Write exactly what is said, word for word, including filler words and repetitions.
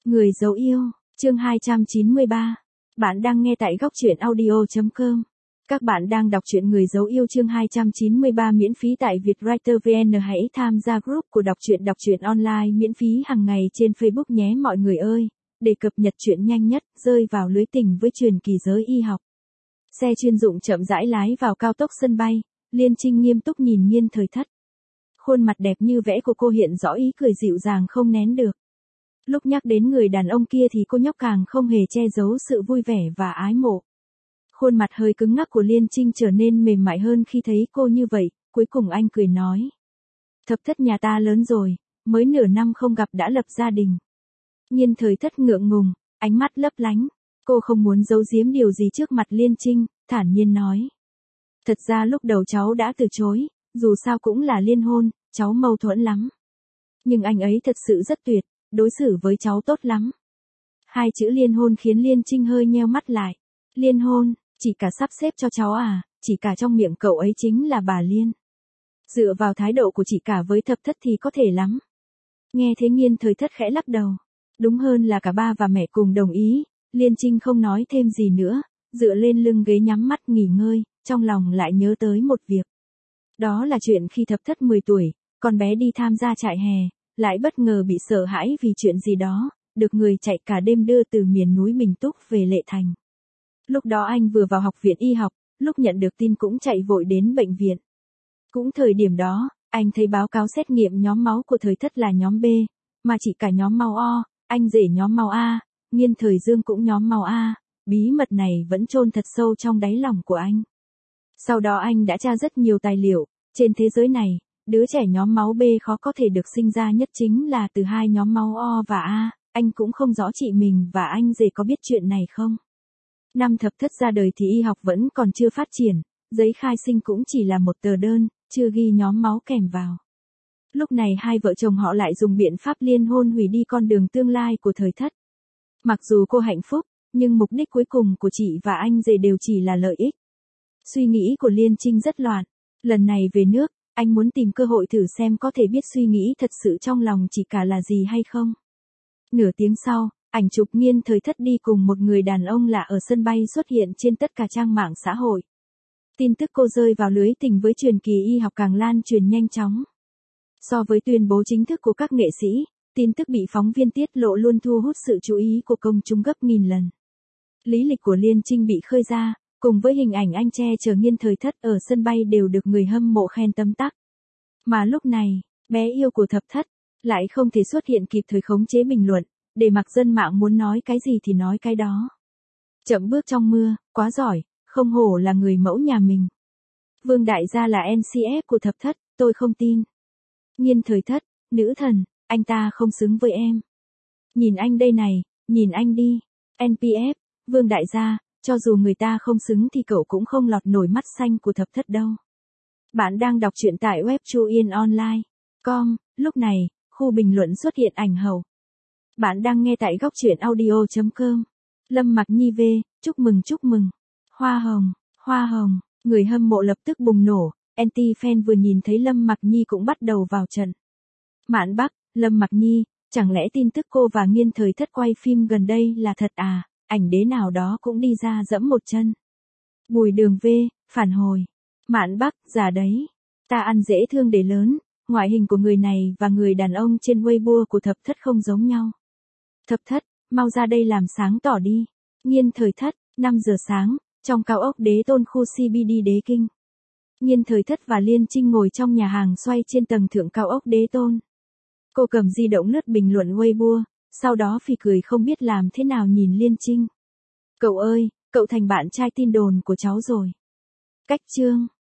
Người dấu yêu, chương hai trăm chín mươi ba. Bạn đang nghe tại góc truyện audio chấm com. Các bạn đang đọc truyện Người dấu yêu chương hai trăm chín mươi ba miễn phí tại Vietwriter vê en. Hãy tham gia group của đọc truyện đọc truyện online miễn phí hàng ngày trên Facebook nhé mọi người ơi, để cập nhật truyện nhanh nhất, rơi vào lưới tình với truyền kỳ giới y học. Xe chuyên dụng chậm rãi lái vào cao tốc sân bay, Liên Trinh nghiêm túc nhìn Nghiên Thời Thất. Khuôn mặt đẹp như vẽ của cô hiện rõ ý cười dịu dàng không nén được. Lúc nhắc đến người đàn ông kia thì cô nhóc càng không hề che giấu sự vui vẻ và ái mộ. Khuôn mặt hơi cứng ngắc của Liên Trinh trở nên mềm mại hơn khi thấy cô như vậy, cuối cùng anh cười nói. Thập Thất nhà ta lớn rồi, mới nửa năm không gặp đã lập gia đình. Nghiên Thời Thất ngượng ngùng, ánh mắt lấp lánh. Cô không muốn giấu giếm điều gì trước mặt Liên Trinh, thản nhiên nói. Thật ra lúc đầu cháu đã từ chối, dù sao cũng là liên hôn, cháu mâu thuẫn lắm. Nhưng anh ấy thật sự rất tuyệt, đối xử với cháu tốt lắm. Hai chữ liên hôn khiến Liên Trinh hơi nheo mắt lại. Liên hôn, chỉ cả sắp xếp cho cháu à, chỉ cả trong miệng cậu ấy chính là bà Liên. Dựa vào thái độ của chỉ cả với Thập Thất thì có thể lắm. Nghe thế Nghiên Thời Thất khẽ lắc đầu. Đúng hơn là cả ba và mẹ cùng đồng ý. Liên Trinh không nói thêm gì nữa, dựa lên lưng ghế nhắm mắt nghỉ ngơi, trong lòng lại nhớ tới một việc. Đó là chuyện khi Thập Thất mười tuổi, con bé đi tham gia trại hè, lại bất ngờ bị sợ hãi vì chuyện gì đó, được người chạy cả đêm đưa từ miền núi Bình Túc về Lệ Thành. Lúc đó anh vừa vào học viện y học, lúc nhận được tin cũng chạy vội đến bệnh viện. Cũng thời điểm đó, anh thấy báo cáo xét nghiệm nhóm máu của Thời Thất là nhóm B, mà chỉ cả nhóm máu O, anh rể nhóm máu A, Nghiên Thời Dương cũng nhóm máu A, bí mật này vẫn chôn thật sâu trong đáy lòng của anh. Sau đó anh đã tra rất nhiều tài liệu, trên thế giới này, đứa trẻ nhóm máu B khó có thể được sinh ra nhất chính là từ hai nhóm máu O và A, anh cũng không rõ chị mình và anh rể có biết chuyện này không. Năm Thập Thất ra đời thì y học vẫn còn chưa phát triển, giấy khai sinh cũng chỉ là một tờ đơn, chưa ghi nhóm máu kèm vào. Lúc này hai vợ chồng họ lại dùng biện pháp liên hôn hủy đi con đường tương lai của Thời Thất. Mặc dù cô hạnh phúc, nhưng mục đích cuối cùng của chị và anh rể đều chỉ là lợi ích. Suy nghĩ của Liên Trinh rất loạn. Lần này về nước, anh muốn tìm cơ hội thử xem có thể biết suy nghĩ thật sự trong lòng chỉ cả là gì hay không. Nửa tiếng sau, ảnh chụp Nghiên Thời Thất đi cùng một người đàn ông lạ ở sân bay xuất hiện trên tất cả trang mạng xã hội. Tin tức cô rơi vào lưới tình với truyền kỳ y học càng lan truyền nhanh chóng. So với tuyên bố chính thức của các nghệ sĩ, tin tức bị phóng viên tiết lộ luôn thu hút sự chú ý của công chúng gấp nghìn lần. Lý lịch của Liên Trinh bị khơi ra, cùng với hình ảnh anh che chở Nghiên Thời Thất ở sân bay đều được người hâm mộ khen tấm tắc. Mà lúc này, bé yêu của Thập Thất lại không thể xuất hiện kịp thời khống chế bình luận, để mặc dân mạng muốn nói cái gì thì nói cái đó. Chậm bước trong mưa, quá giỏi, không hổ là người mẫu nhà mình. Vương Đại Gia là en xê ép của Thập Thất, tôi không tin. Nghiên Thời Thất, nữ thần, anh ta không xứng với em. Nhìn anh đây này, nhìn anh đi. en pê ép, Vương Đại Gia, cho dù người ta không xứng thì cậu cũng không lọt nổi mắt xanh của Thập Thất đâu. Bạn đang đọc truyện tại web chuyenonline chấm com, lúc này, khu bình luận xuất hiện ảnh hậu. Bạn đang nghe tại góc truyện audio chấm com. Lâm Mặc Nhi V, chúc mừng chúc mừng. Hoa hồng, hoa hồng, người hâm mộ lập tức bùng nổ, anti-fan vừa nhìn thấy Lâm Mặc Nhi cũng bắt đầu vào trận. Mạn Bắc, Lâm Mặc Nhi, chẳng lẽ tin tức cô và Nghiên Thời Thất quay phim gần đây là thật à, ảnh đế nào đó cũng đi ra dẫm một chân. Bùi Đường V, phản hồi. Mạn Bắc, già đấy. Ta ăn dễ thương để lớn, ngoại hình của người này và người đàn ông trên Weibo của Thập Thất không giống nhau. Thập Thất, mau ra đây làm sáng tỏ đi. Nghiên Thời Thất, năm giờ sáng, trong cao ốc Đế Tôn khu xê bê đê Đế Kinh. Nghiên Thời Thất và Liên Trinh ngồi trong nhà hàng xoay trên tầng thượng cao ốc Đế Tôn. Cô cầm di động lướt bình luận Weibo, sau đó phì cười không biết làm thế nào nhìn Liên Trinh. Cậu ơi, cậu thành bạn trai tin đồn của cháu rồi. Cách chương.